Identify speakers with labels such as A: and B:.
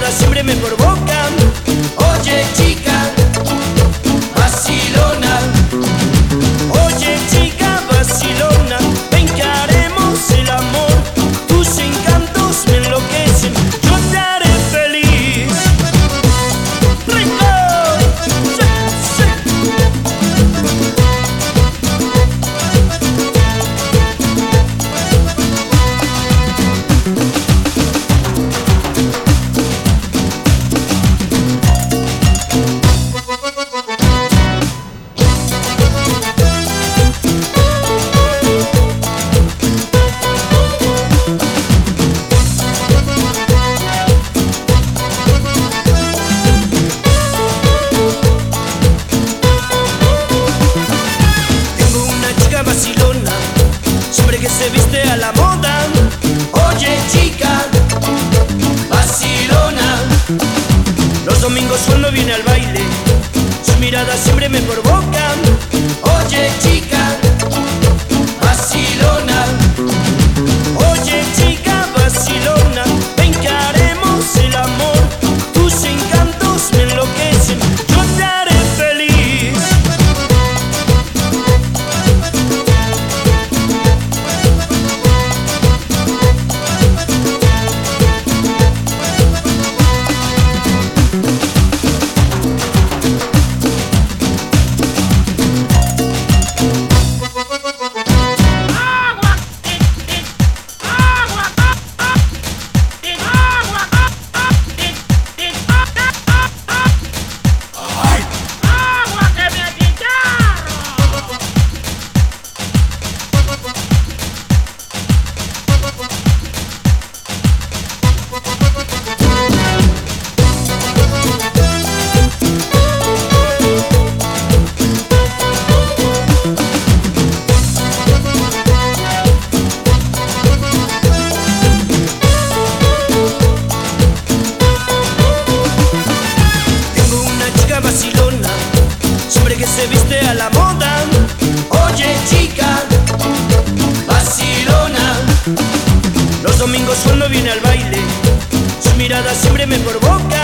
A: mirada siempre me provocan. Oye chica, vacilona. Oye chica, vacilona. Ven que haremos el amor. Tus encantos me enloquecen. Yo te haré feliz. ¡Rico! ¡Sí, sí! Vacilona, siempre que se viste a la moda. Oye chica, vacilona. Los domingos cuando viene al baile, su mirada siempre me provoca. Oye chica, vacilona. Oye chica, vacilona. Ven que haremos el amor. Tus encantos me enloquecen. Yo te haré feliz. Vacilona, siempre que se viste a la moda. Oye chica, vacilona. Los domingos cuando viene al baile, su mirada siempre me provoca.